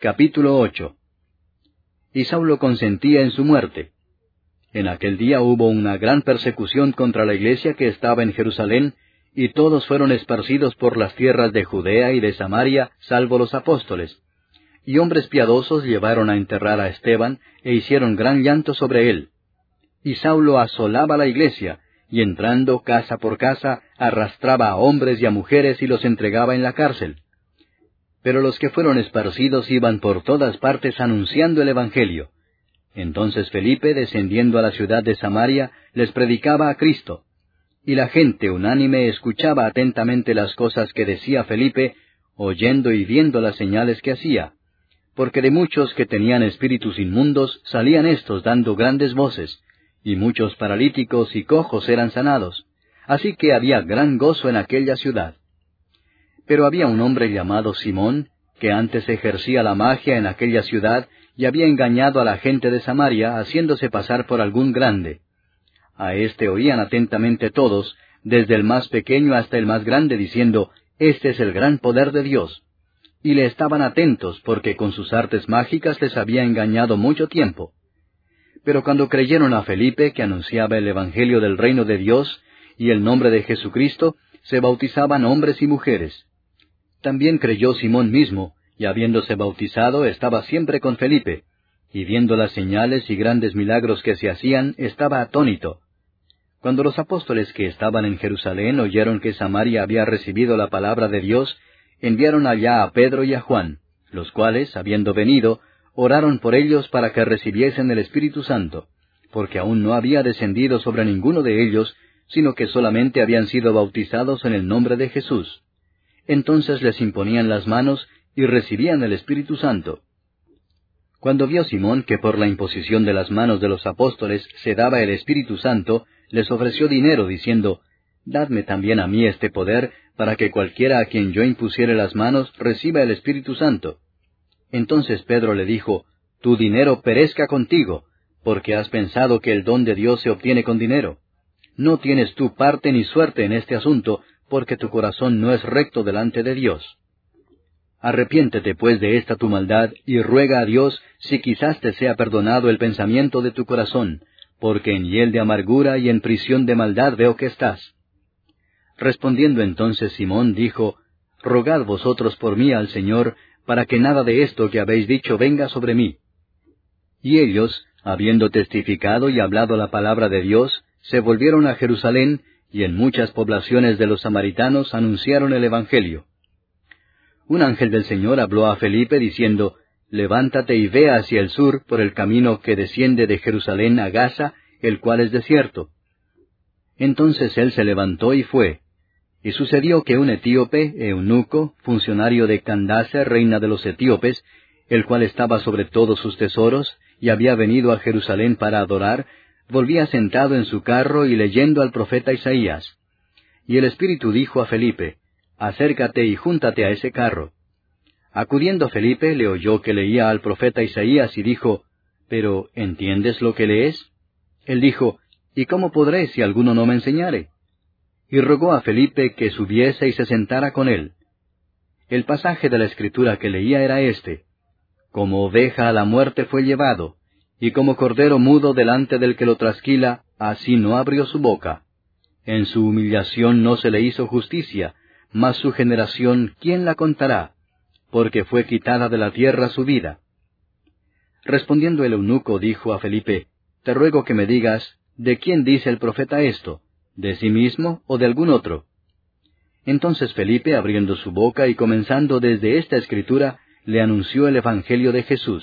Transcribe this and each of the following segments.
Capítulo 8. Y Saulo consentía en su muerte. En aquel día hubo una gran persecución contra la iglesia que estaba en Jerusalén, y todos fueron esparcidos por las tierras de Judea y de Samaria, salvo los apóstoles. Y hombres piadosos llevaron a enterrar a Esteban, e hicieron gran llanto sobre él. Y Saulo asolaba la iglesia, y entrando casa por casa, arrastraba a hombres y a mujeres y los entregaba en la cárcel. Pero los que fueron esparcidos iban por todas partes anunciando el Evangelio. Entonces Felipe, descendiendo a la ciudad de Samaria, les predicaba a Cristo. Y la gente unánime escuchaba atentamente las cosas que decía Felipe, oyendo y viendo las señales que hacía. Porque de muchos que tenían espíritus inmundos salían éstos dando grandes voces, y muchos paralíticos y cojos eran sanados. Así que había gran gozo en aquella ciudad. Pero había un hombre llamado Simón, que antes ejercía la magia en aquella ciudad, y había engañado a la gente de Samaria, haciéndose pasar por algún grande. A éste oían atentamente todos, desde el más pequeño hasta el más grande, diciendo, «Este es el gran poder de Dios». Y le estaban atentos, porque con sus artes mágicas les había engañado mucho tiempo. Pero cuando creyeron a Felipe, que anunciaba el Evangelio del reino de Dios, y el nombre de Jesucristo, se bautizaban hombres y mujeres. También creyó Simón mismo, y habiéndose bautizado, estaba siempre con Felipe, y viendo las señales y grandes milagros que se hacían, estaba atónito. Cuando los apóstoles que estaban en Jerusalén oyeron que Samaria había recibido la palabra de Dios, enviaron allá a Pedro y a Juan, los cuales, habiendo venido, oraron por ellos para que recibiesen el Espíritu Santo, porque aún no había descendido sobre ninguno de ellos, sino que solamente habían sido bautizados en el nombre de Jesús. Entonces les imponían las manos y recibían el Espíritu Santo. Cuando vio Simón que por la imposición de las manos de los apóstoles se daba el Espíritu Santo, les ofreció dinero, diciendo, «Dadme también a mí este poder, para que cualquiera a quien yo impusiere las manos reciba el Espíritu Santo». Entonces Pedro le dijo, «Tu dinero perezca contigo, porque has pensado que el don de Dios se obtiene con dinero. No tienes tú parte ni suerte en este asunto, porque tu corazón no es recto delante de Dios. Arrepiéntete pues de esta tu maldad, y ruega a Dios si quizás te sea perdonado el pensamiento de tu corazón, porque en hiel de amargura y en prisión de maldad veo que estás». Respondiendo entonces Simón dijo, «Rogad vosotros por mí al Señor, para que nada de esto que habéis dicho venga sobre mí». Y ellos, habiendo testificado y hablado la palabra de Dios, se volvieron a Jerusalén, y en muchas poblaciones de los samaritanos anunciaron el Evangelio. Un ángel del Señor habló a Felipe diciendo, «Levántate y ve hacia el sur por el camino que desciende de Jerusalén a Gaza, el cual es desierto». Entonces él se levantó y fue. Y sucedió que un etíope, eunuco, funcionario de Candace, reina de los etíopes, el cual estaba sobre todos sus tesoros, y había venido a Jerusalén para adorar, volvía sentado en su carro y leyendo al profeta Isaías. Y el Espíritu dijo a Felipe, «Acércate y júntate a ese carro». Acudiendo Felipe, le oyó que leía al profeta Isaías y dijo, «¿Pero entiendes lo que lees?» Él dijo, «¿Y cómo podré si alguno no me enseñare?» Y rogó a Felipe que subiese y se sentara con él. El pasaje de la Escritura que leía era este: «Como oveja a la muerte fue llevado, y como cordero mudo delante del que lo trasquila, así no abrió su boca. En su humillación no se le hizo justicia, mas su generación, ¿quién la contará? Porque fue quitada de la tierra su vida». Respondiendo el eunuco dijo a Felipe, «Te ruego que me digas, ¿de quién dice el profeta esto? ¿De sí mismo o de algún otro?» Entonces Felipe, abriendo su boca y comenzando desde esta escritura, le anunció el Evangelio de Jesús.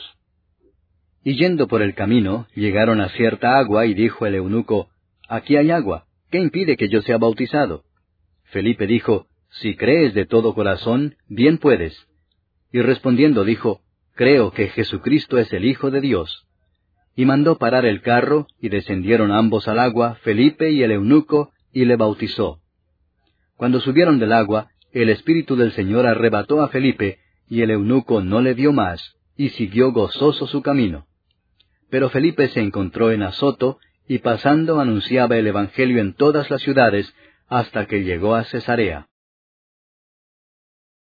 Y yendo por el camino, llegaron a cierta agua, y dijo el eunuco, «Aquí hay agua, ¿qué impide que yo sea bautizado?» Felipe dijo, «Si crees de todo corazón, bien puedes». Y respondiendo dijo, «Creo que Jesucristo es el Hijo de Dios». Y mandó parar el carro, y descendieron ambos al agua, Felipe y el eunuco, y le bautizó. Cuando subieron del agua, el Espíritu del Señor arrebató a Felipe, y el eunuco no le vio más, y siguió gozoso su camino. Pero Felipe se encontró en Azoto, y pasando anunciaba el Evangelio en todas las ciudades, hasta que llegó a Cesarea.